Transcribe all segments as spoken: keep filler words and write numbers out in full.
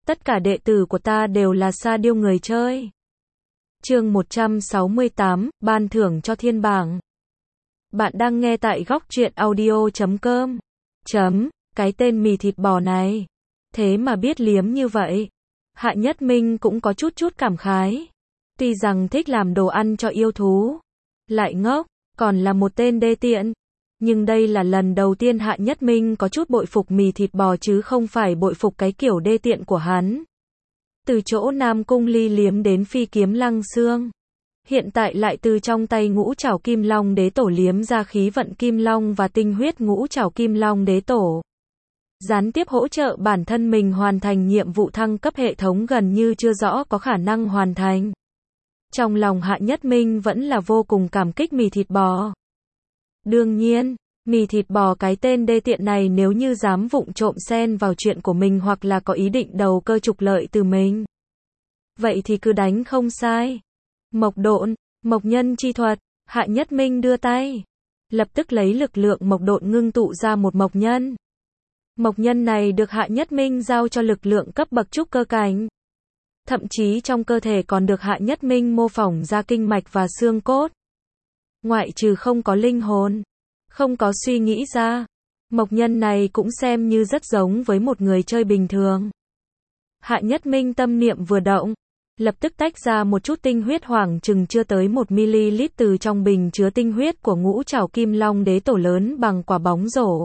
Tất cả đệ tử của ta đều là Sa Điêu người chơi. Chương một trăm sáu mươi tám, ban thưởng cho thiên bảng. Bạn đang nghe tại góc truyện audio chấm com. Chấm, cái tên mì thịt bò này. Thế mà biết liếm như vậy. Hạ Nhất Minh cũng có chút chút cảm khái. Tuy rằng thích làm đồ ăn cho yêu thú. Lại ngốc, còn là một tên đê tiện. Nhưng đây là lần đầu tiên Hạ Nhất Minh có chút bội phục mì thịt bò chứ không phải bội phục cái kiểu đê tiện của hắn. Từ chỗ Nam Cung Ly liếm đến phi kiếm lăng xương. Hiện tại lại từ trong tay ngũ trảo kim long đế tổ liếm ra khí vận kim long và tinh huyết ngũ trảo kim long đế tổ. Gián tiếp hỗ trợ bản thân mình hoàn thành nhiệm vụ thăng cấp hệ thống gần như chưa rõ có khả năng hoàn thành. Trong lòng Hạ Nhất Minh vẫn là vô cùng cảm kích mì thịt bò. Đương nhiên, mì thịt bò cái tên đê tiện này nếu như dám vụng trộm xen vào chuyện của mình hoặc là có ý định đầu cơ trục lợi từ mình. Vậy thì cứ đánh không sai. Mộc độn, mộc nhân chi thuật, Hạ Nhất Minh đưa tay. Lập tức lấy lực lượng mộc độn ngưng tụ ra một mộc nhân. Mộc nhân này được Hạ Nhất Minh giao cho lực lượng cấp bậc trúc cơ cảnh. Thậm chí trong cơ thể còn được Hạ Nhất Minh mô phỏng ra kinh mạch và xương cốt. Ngoại trừ không có linh hồn, không có suy nghĩ ra, mộc nhân này cũng xem như rất giống với một người chơi bình thường. Hạ Nhất Minh tâm niệm vừa động, lập tức tách ra một chút tinh huyết khoảng chừng chưa tới một mi-li-lít từ trong bình chứa tinh huyết của ngũ trảo kim long đế tổ lớn bằng quả bóng rổ.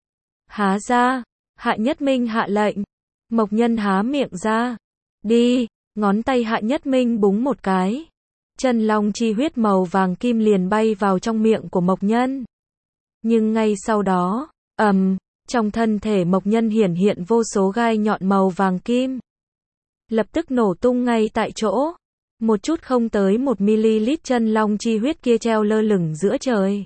Há ra, Hạ Nhất Minh hạ lệnh, mộc nhân há miệng ra. Đi, ngón tay Hạ Nhất Minh búng một cái. Chân long chi huyết màu vàng kim liền bay vào trong miệng của mộc nhân. Nhưng ngay sau đó, ầm, um, trong thân thể mộc nhân hiển hiện vô số gai nhọn màu vàng kim. Lập tức nổ tung ngay tại chỗ. Một chút không tới một mi-li-lít chân long chi huyết kia treo lơ lửng giữa trời.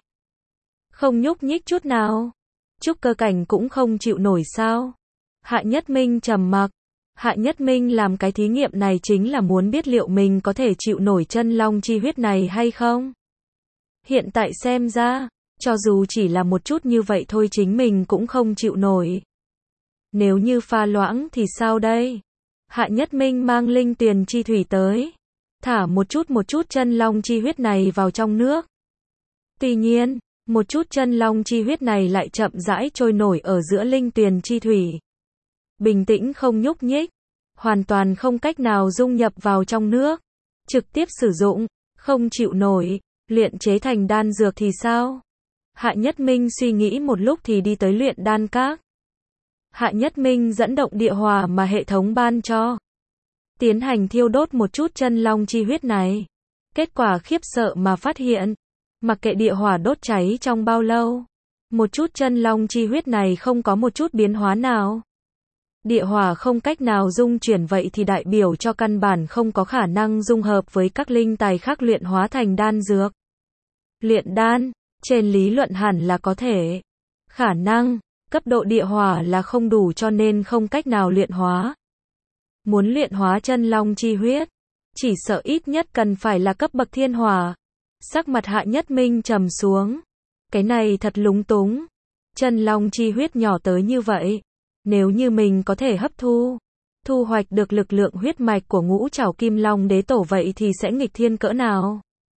Không nhúc nhích chút nào. Trúc cơ cảnh cũng không chịu nổi sao? Hạ Nhất Minh trầm mặc. Hạ Nhất Minh làm cái thí nghiệm này chính là muốn biết liệu mình có thể chịu nổi chân long chi huyết này hay không. Hiện tại xem ra, cho dù chỉ là một chút như vậy thôi chính mình cũng không chịu nổi. Nếu như pha loãng thì sao đây? Hạ Nhất Minh mang linh tuyền chi thủy tới. Thả một chút một chút chân long chi huyết này vào trong nước. Tuy nhiên, một chút chân long chi huyết này lại chậm rãi trôi nổi ở giữa linh tuyền chi thủy. Bình tĩnh không nhúc nhích, hoàn toàn không cách nào dung nhập vào trong nước. Trực tiếp sử dụng, không chịu nổi, luyện chế thành đan dược thì sao? Hạ Nhất Minh suy nghĩ một lúc thì đi tới luyện đan các. Hạ Nhất Minh dẫn động địa hỏa mà hệ thống ban cho. Tiến hành thiêu đốt một chút chân long chi huyết này. Kết quả khiếp sợ mà phát hiện. Mặc kệ địa hỏa đốt cháy trong bao lâu. Một chút chân long chi huyết này không có một chút biến hóa nào. Địa hỏa không cách nào dung chuyển vậy thì đại biểu cho căn bản không có khả năng dung hợp với các linh tài khác luyện hóa thành đan dược. Luyện đan, trên lý luận hẳn là có thể. Khả năng, cấp độ địa hỏa là không đủ cho nên không cách nào luyện hóa. Muốn luyện hóa chân long chi huyết, chỉ sợ ít nhất cần phải là cấp bậc thiên hỏa. Sắc mặt Hạ Nhất Minh trầm xuống. Cái này thật lúng túng. Chân long chi huyết nhỏ tới như vậy. Nếu như mình có thể hấp thu, thu hoạch được lực lượng huyết mạch của ngũ trảo kim long đế tổ vậy thì sẽ nghịch thiên cỡ nào.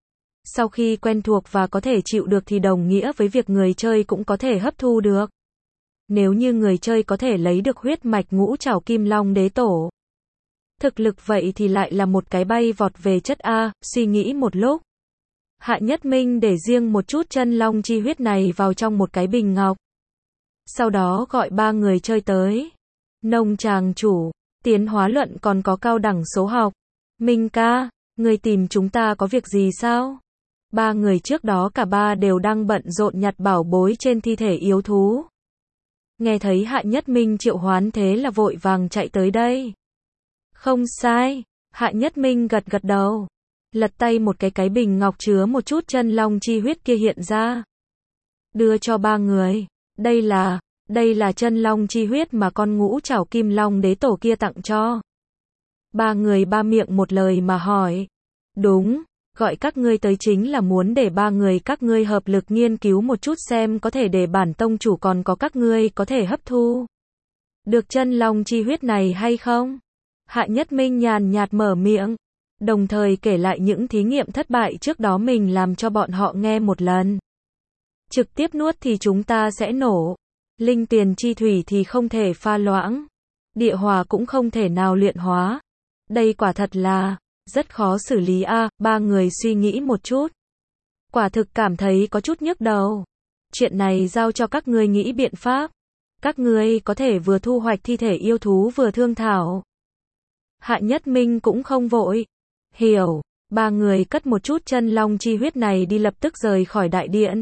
Sau khi quen thuộc và có thể chịu được thì đồng nghĩa với việc người chơi cũng có thể hấp thu được. Nếu như người chơi có thể lấy được huyết mạch ngũ trảo kim long đế tổ. Thực lực vậy thì lại là một cái bay vọt về chất A, suy nghĩ một lúc. Hạ Nhất Minh để riêng một chút chân long chi huyết này vào trong một cái bình ngọc. Sau đó gọi ba người chơi tới. Nông tràng chủ, tiến hóa luận còn có cao đẳng số học. Minh ca, người tìm chúng ta có việc gì sao? Ba người trước đó cả ba đều đang bận rộn nhặt bảo bối trên thi thể yếu thú. Nghe thấy Hạ Nhất Minh triệu hoán thế là vội vàng chạy tới đây. Không sai, Hạ Nhất Minh gật gật đầu. Lật tay một cái cái bình ngọc chứa một chút chân long chi huyết kia hiện ra. Đưa cho ba người. Đây là, đây là chân long chi huyết mà con ngũ trảo kim long đế tổ kia tặng cho. Ba người ba miệng một lời mà hỏi. Đúng, gọi các ngươi tới chính là muốn để ba người các ngươi hợp lực nghiên cứu một chút xem có thể để bản tông chủ còn có các ngươi có thể hấp thu được chân long chi huyết này hay không. Hạ Nhất Minh nhàn nhạt mở miệng, đồng thời kể lại những thí nghiệm thất bại trước đó mình làm cho bọn họ nghe một lần. Trực tiếp nuốt thì chúng ta sẽ nổ. Linh tiền chi thủy thì không thể pha loãng. Địa hỏa cũng không thể nào luyện hóa. Đây quả thật là rất khó xử lý a. À, ba người suy nghĩ một chút. Quả thực cảm thấy có chút nhức đầu. Chuyện này giao cho các ngươi nghĩ biện pháp. Các ngươi có thể vừa thu hoạch thi thể yêu thú vừa thương thảo. Hạ Nhất Minh cũng không vội. Hiểu. Ba người cất một chút chân long chi huyết này đi lập tức rời khỏi đại điện.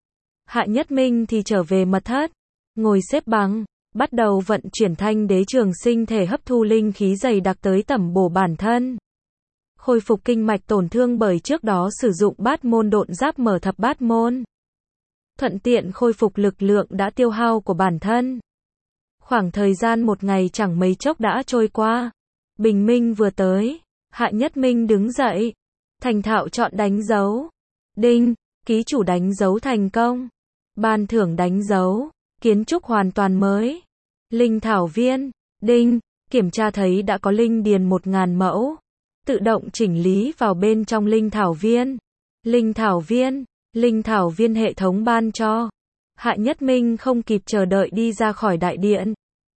Hạ Nhất Minh thì trở về mật thất. Ngồi xếp bằng. Bắt đầu vận chuyển thanh đế trường sinh thể hấp thu linh khí dày đặc tới tẩm bổ bản thân. Khôi phục kinh mạch tổn thương bởi trước đó sử dụng bát môn độn giáp mở thập bát môn. Thuận tiện khôi phục lực lượng đã tiêu hao của bản thân. Khoảng thời gian một ngày chẳng mấy chốc đã trôi qua. Bình minh vừa tới. Hạ Nhất Minh đứng dậy. Thành thạo chọn đánh dấu. Đinh, ký chủ đánh dấu thành công. Ban thưởng đánh dấu. Kiến trúc hoàn toàn mới. Linh thảo viên. Đinh, kiểm tra thấy đã có linh điền một ngàn mẫu. Tự động chỉnh lý vào bên trong linh thảo viên. Linh thảo viên. Linh thảo viên hệ thống ban cho. Hạ Nhất Minh không kịp chờ đợi đi ra khỏi đại điện.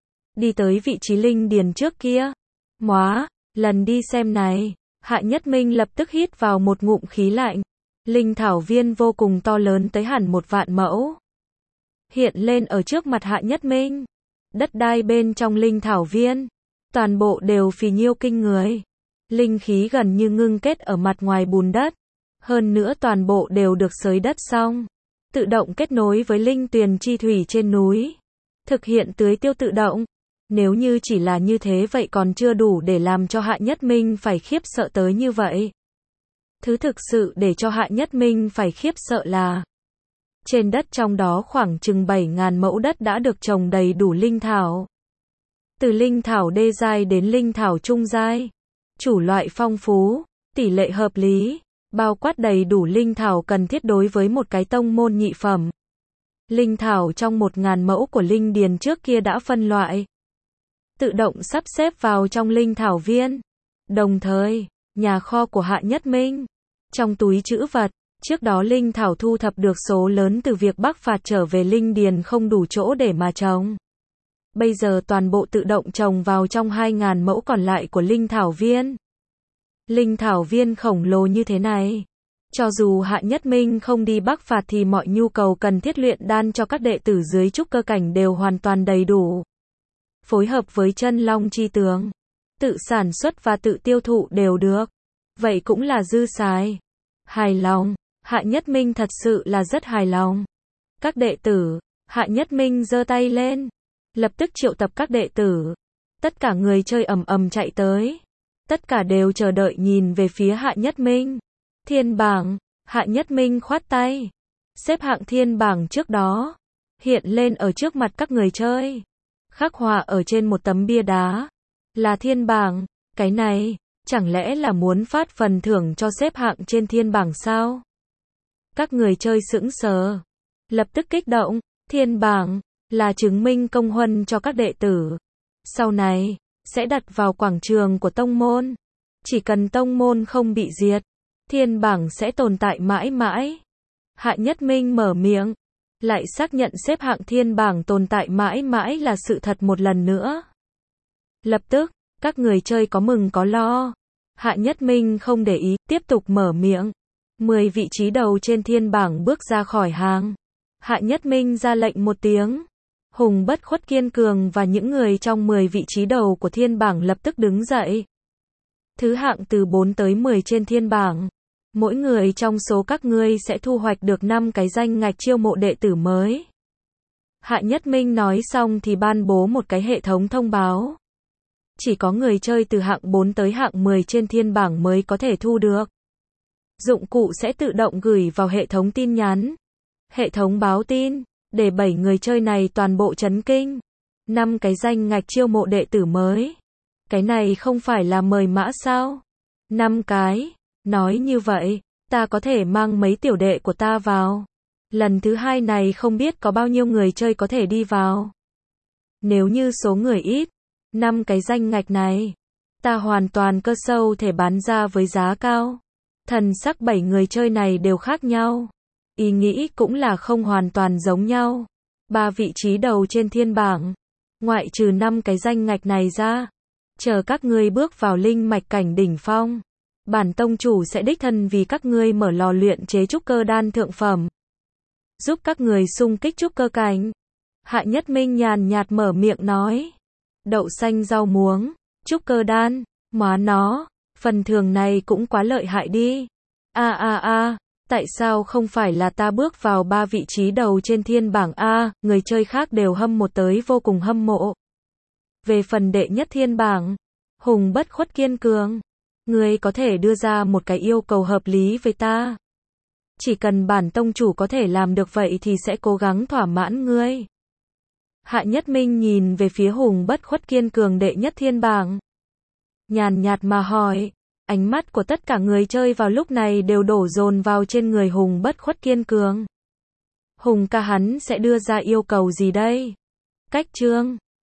Đi tới vị trí linh điền trước kia. Móa, lần đi xem này. Hạ Nhất Minh lập tức hít vào một ngụm khí lạnh. Linh thảo viên vô cùng to lớn tới hẳn một vạn mẫu. Hiện lên ở trước mặt Hạ Nhất Minh. Đất đai bên trong linh thảo viên. Toàn bộ đều phì nhiêu kinh người. Linh khí gần như ngưng kết ở mặt ngoài bùn đất. Hơn nữa toàn bộ đều được xới đất xong. Tự động kết nối với linh tuyền chi thủy trên núi. Thực hiện tưới tiêu tự động. Nếu như chỉ là như thế vậy còn chưa đủ để làm cho Hạ Nhất Minh phải khiếp sợ tới như vậy. Thứ thực sự để cho Hạ Nhất Minh phải khiếp sợ là trên đất trong đó khoảng chừng bảy ngàn mẫu đất đã được trồng đầy đủ linh thảo. Từ linh thảo đê giai đến linh thảo trung giai. Chủ loại phong phú, tỷ lệ hợp lý, bao quát đầy đủ linh thảo cần thiết đối với một cái tông môn nhị phẩm. Linh thảo trong một ngàn mẫu của linh điền trước kia đã phân loại. Tự động sắp xếp vào trong linh thảo viên. Đồng thời, nhà kho của Hạ Nhất Minh. Trong túi trữ vật, trước đó linh thảo thu thập được số lớn từ việc bắc phạt trở về linh điền không đủ chỗ để mà trồng. Bây giờ toàn bộ tự động trồng vào trong hai ngàn mẫu còn lại của linh thảo viên. Linh thảo viên khổng lồ như thế này. Cho dù Hạ Nhất Minh không đi bắc phạt thì mọi nhu cầu cần thiết luyện đan cho các đệ tử dưới trúc cơ cảnh đều hoàn toàn đầy đủ. Phối hợp với chân long chi tướng. Tự sản xuất và tự tiêu thụ đều được. Vậy cũng là dư xài. Hài lòng. Hạ Nhất Minh thật sự là rất hài lòng. Các đệ tử. Hạ Nhất Minh giơ tay lên. Lập tức triệu tập các đệ tử. Tất cả người chơi ầm ầm chạy tới. Tất cả đều chờ đợi nhìn về phía Hạ Nhất Minh. Thiên bảng. Hạ Nhất Minh khoát tay. Xếp hạng thiên bảng trước đó. Hiện lên ở trước mặt các người chơi. Khắc họa ở trên một tấm bia đá. Là thiên bảng. Cái này, chẳng lẽ là muốn phát phần thưởng cho xếp hạng trên thiên bảng sao? Các người chơi sững sờ. Lập tức kích động. Thiên bảng. Là chứng minh công huân cho các đệ tử. Sau này, sẽ đặt vào quảng trường của tông môn. Chỉ cần tông môn không bị diệt, thiên bảng sẽ tồn tại mãi mãi. Hạ Nhất Minh mở miệng, lại xác nhận xếp hạng thiên bảng tồn tại mãi mãi là sự thật một lần nữa. Lập tức, các người chơi có mừng có lo. Hạ Nhất Minh không để ý, tiếp tục mở miệng. mười vị trí đầu trên thiên bảng bước ra khỏi hàng. Hạ Nhất Minh ra lệnh một tiếng. Hùng Bất Khuất Kiên Cường và những người trong mười vị trí đầu của thiên bảng lập tức đứng dậy. Thứ hạng từ bốn tới mười trên thiên bảng. Mỗi người trong số các ngươi sẽ thu hoạch được năm cái danh ngạch chiêu mộ đệ tử mới. Hạ Nhất Minh nói xong thì ban bố một cái hệ thống thông báo. Chỉ có người chơi từ hạng bốn tới hạng mười trên thiên bảng mới có thể thu được. Dụng cụ sẽ tự động gửi vào hệ thống tin nhắn. Hệ thống báo tin. Để bảy người chơi này toàn bộ chấn kinh. năm cái danh ngạch chiêu mộ đệ tử mới. Cái này không phải là mời mã sao? năm cái. Nói như vậy, ta có thể mang mấy tiểu đệ của ta vào. Lần thứ hai này không biết có bao nhiêu người chơi có thể đi vào. Nếu như số người ít, năm cái danh ngạch này, Ta hoàn toàn cơ sâu thể bán ra với giá cao. Thần sắc bảy người chơi này đều khác nhau. Ý nghĩ cũng là không hoàn toàn giống nhau. Ba vị trí đầu trên thiên bảng. Ngoại trừ năm cái danh ngạch này ra. Chờ các ngươi bước vào linh mạch cảnh đỉnh phong. Bản tông chủ sẽ đích thân vì các ngươi mở lò luyện chế trúc cơ đan thượng phẩm. Giúp các người xung kích trúc cơ cảnh. Hạ Nhất Minh nhàn nhạt mở miệng nói. Đậu xanh rau muống, trúc cơ đan, má nó, phần thưởng này cũng quá lợi hại đi. A a a, tại sao không phải là ta bước vào ba vị trí đầu trên thiên bảng A, người chơi khác đều hâm mộ tới vô cùng hâm mộ. Về phần đệ nhất thiên bảng, Hùng Bất Khuất kiên cường. Ngươi có thể đưa ra một cái yêu cầu hợp lý với ta. Chỉ cần bản tông chủ có thể làm được vậy thì sẽ cố gắng thỏa mãn ngươi. Hạ Nhất Minh nhìn về phía Hùng Bất Khuất kiên cường đệ nhất thiên bảng. Nhàn nhạt mà hỏi, ánh mắt của tất cả người chơi vào lúc này đều đổ dồn vào trên người Hùng Bất Khuất kiên cường. Hùng ca hắn sẽ đưa ra yêu cầu gì đây? Cách chương